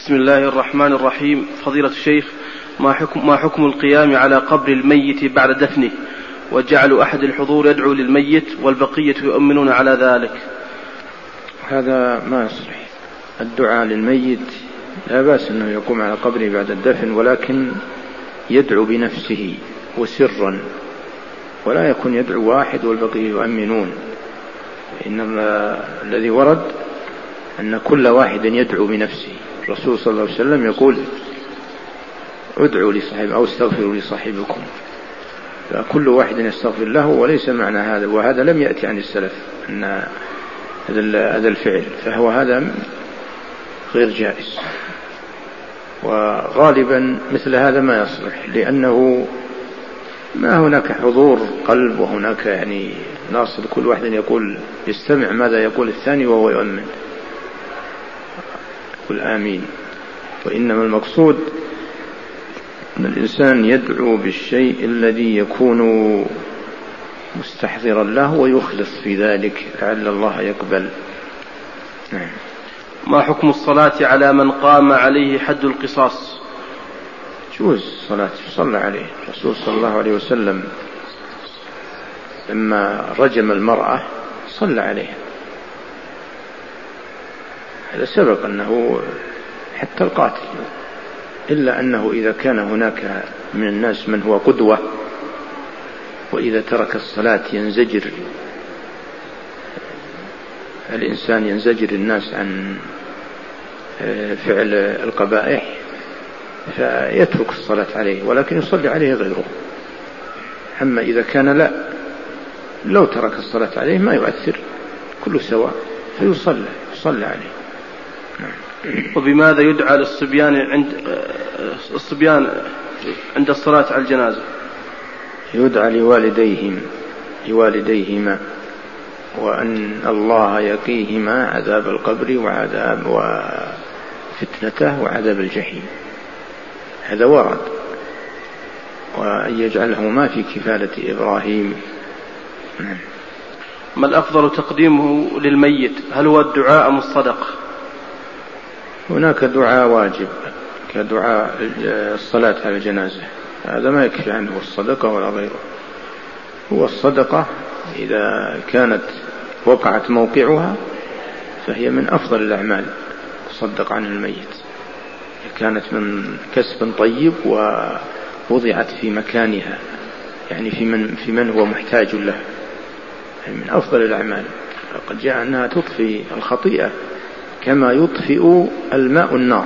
بسم الله الرحمن الرحيم. فضيلة الشيخ، ما حكم القيام على قبر الميت بعد دفنه وجعل أحد الحضور يدعو للميت والبقية يؤمنون على ذلك؟ هذا ما يصلح. الدعاء للميت لا بأس أنه يقوم على قبره بعد الدفن، ولكن يدعو بنفسه وسرا، ولا يكون يدعو واحد والبقية يؤمنون. إن الذي ورد أن كل واحد يدعو بنفسه. الرسول صلى الله عليه وسلم يقول: ادعوا لصاحب أو استغفروا لصاحبكم، فكل واحد يستغفر له، وليس معنى هذا، وهذا لم يأتي عن السلف أن هذا الفعل، فهو هذا غير جائز. وغالبا مثل هذا ما يصلح، لأنه ما هناك حضور قلب، وهناك يعني ناصر كل واحد يقول يستمع ماذا يقول الثاني وهو يؤمن، يقول آمين. وإنما المقصود أن الإنسان يدعو بالشيء الذي يكون مستحضرا له ويخلص في ذلك لعل الله يقبل. ما حكم الصلاة على من قام عليه حد القصاص؟ جوز الصلاة، صلى عليه الرسول صلى الله عليه وسلم لما رجم المرأة صلى عليها. هذا سبق أنه حتى القاتل، إلا أنه إذا كان هناك من الناس من هو قدوة، وإذا ترك الصلاة ينزجر الإنسان، ينزجر الناس عن فعل القبائح، فيترك الصلاة عليه، ولكن يصلي عليه غيره. أما إذا كان لا، لو ترك الصلاة عليه ما يؤثر، كله سواء، فيصلى عليه. وبماذا يدعى للصبيان عند الصلاة على الجنازة؟ يدعى لوالديهما وأن الله يقيهما عذاب القبر وفتنته وعذاب الجحيم، هذا ورد. وأن يجعلهما في كفالة إبراهيم. ما الأفضل تقديمه للميت؟ هل هو الدعاء أم الصدقة؟ هناك دعاء واجب كدعاء الصلاة على الجنازة، هذا ما يكفي عنه الصدقة ولا غيره. هو الصدقة إذا كانت وقعت موقعها فهي من أفضل الأعمال، تصدق عن الميت، كانت من كسب طيب ووضعت في مكانها، يعني في من هو محتاج له، يعني من أفضل الأعمال. قد جاء أنها تطفئ الخطيئة كما يطفئ الماء النار.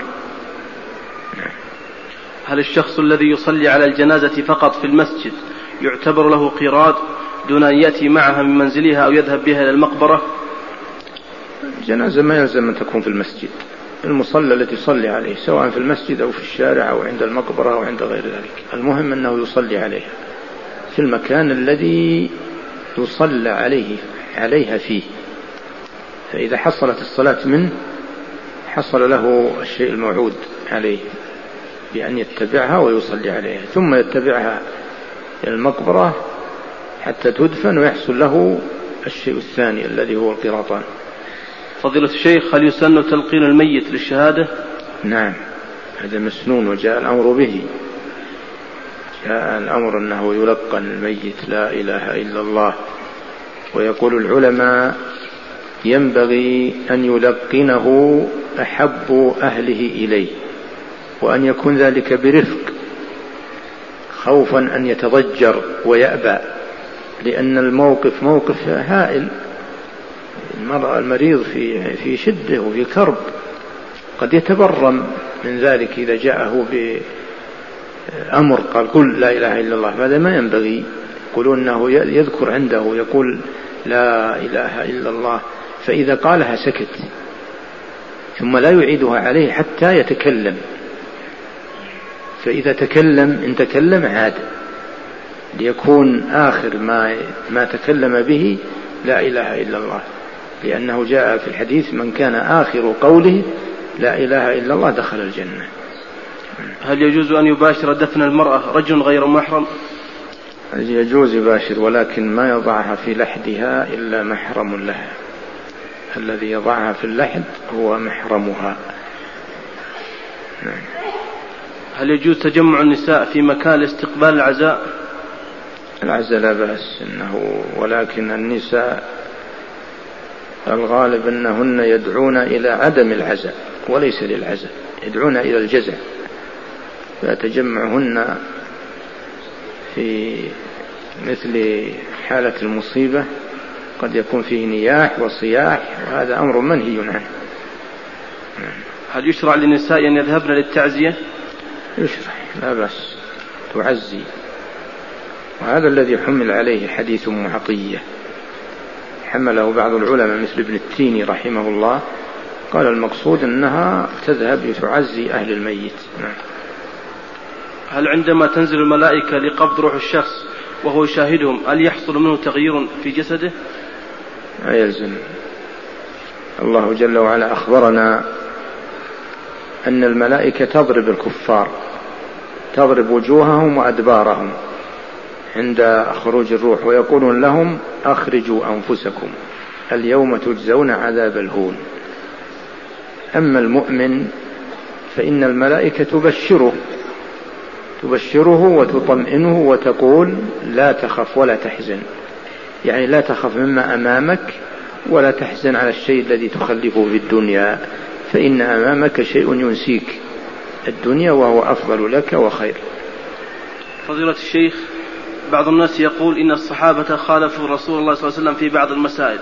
هل الشخص الذي يصلي على الجنازة فقط في المسجد يعتبر له قيراط دون أن يأتي معها من منزلها أو يذهب بها إلى المقبرة؟ الجنازة ما يلزم أن تكون في المسجد، المصلى التي يصلي عليه سواء في المسجد أو في الشارع أو عند المقبرة أو عند غير ذلك، المهم أنه يصلي عليها في المكان الذي يصلى عليها فيه. فإذا حصلت الصلاة منه حصل له الشيء الموعود عليه بأن يتبعها ويصلي عليها، ثم يتبعها إلى المقبرة حتى تدفن ويحصل له الشيء الثاني الذي هو القراطان. فضيلة الشيخ، هل يسن تلقين الميت للشهادة؟ نعم، هذا مسنون، وجاء الأمر به، جاء الأمر أنه يلقن الميت لا إله إلا الله. ويقول العلماء ينبغي أن يلقنه أحب أهله إليه، وأن يكون ذلك برفق، خوفا أن يتضجر ويأبى، لأن الموقف موقف هائل. المريض في شدة وفي كرب، قد يتبرم من ذلك إذا جاءه بأمر قال قل لا إله إلا الله، هذا ما ينبغي. يقولون أنه يذكر عنده يقول لا إله إلا الله، فإذا قالها سكت، ثم لا يعيدها عليه حتى يتكلم، فإذا إن تكلم عاد، ليكون آخر ما تكلم به لا إله إلا الله، لأنه جاء في الحديث من كان آخر قوله لا إله إلا الله دخل الجنة. هل يجوز أن يباشر دفن المرأة رجل غير محرم؟ يجوز يباشر، ولكن ما يضعها في لحدها إلا محرم لها، الذي يضعها في اللحد هو محرمها. نعم. هل يجوز تجمع النساء في مكان لاستقبال العزاء؟ العزاء لا بأس ولكن النساء الغالب أنهن يدعون إلى عدم العزاء وليس للعزاء، يدعون إلى الجزع، فتجمعهن في مثل حالة المصيبة قد يكون فيه نياح وصياح، وهذا أمر منهي عنه. هل يشرع للنساء أن يذهبن للتعزية؟ يشرع، لا بأس، تعزي، وهذا الذي حمل عليه حديث أم عطية، حمله بعض العلماء مثل ابن التيني رحمه الله، قال المقصود أنها تذهب لتعزي أهل الميت. هل عندما تنزل الملائكة لقبض روح الشخص وهو يشاهدهم هل يحصل منه تغيير في جسده؟ لا يلزم. الله جل وعلا أخبرنا أن الملائكة تضرب الكفار، تضرب وجوههم وأدبارهم عند خروج الروح، ويقولون لهم أخرجوا أنفسكم اليوم تجزون عذاب الهون. أما المؤمن فإن الملائكة تبشره وتطمئنه وتقول لا تخف ولا تحزن، يعني لا تخف مما أمامك ولا تحزن على الشيء الذي تخلفه في الدنيا، فإن أمامك شيء ينسيك الدنيا وهو أفضل لك وخير. فضيلة الشيخ، بعض الناس يقول إن الصحابة خالفوا رسول الله صلى الله عليه وسلم في بعض المسائل.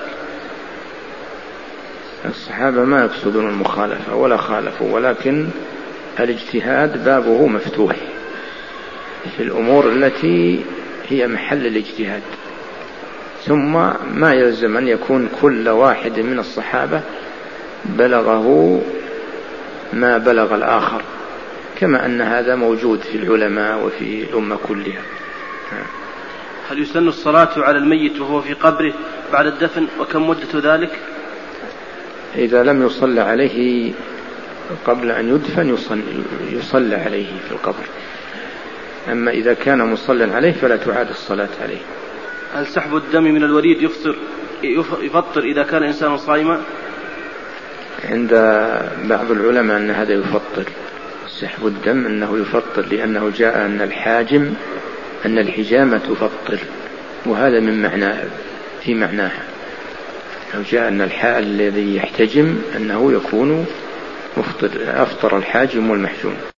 الصحابة ما يقصدون المخالفة ولا خالفوا، ولكن الاجتهاد بابه مفتوح في الأمور التي هي محل الاجتهاد، ثم ما يلزم أن يكون كل واحد من الصحابة بلغه ما بلغ الآخر، كما أن هذا موجود في العلماء وفي الأمة كلها. هل يسن الصلاة على الميت وهو في قبره بعد الدفن، وكم مدة ذلك؟ إذا لم يصلى عليه قبل أن يدفن يصلى عليه في القبر، أما إذا كان مصلى عليه فلا تعاد الصلاة عليه. هل سحب الدم من الوريد يفطر إذا كان إنسان صائما؟ عند بعض العلماء أن هذا يفطر، سحب الدم أنه يفطر، لأنه جاء أن الحجامة تفطر، وهذا من معناه في معناها، لو جاء أن الحال الذي يحتجم أنه يكون أفطر الحاجم والمحجوم.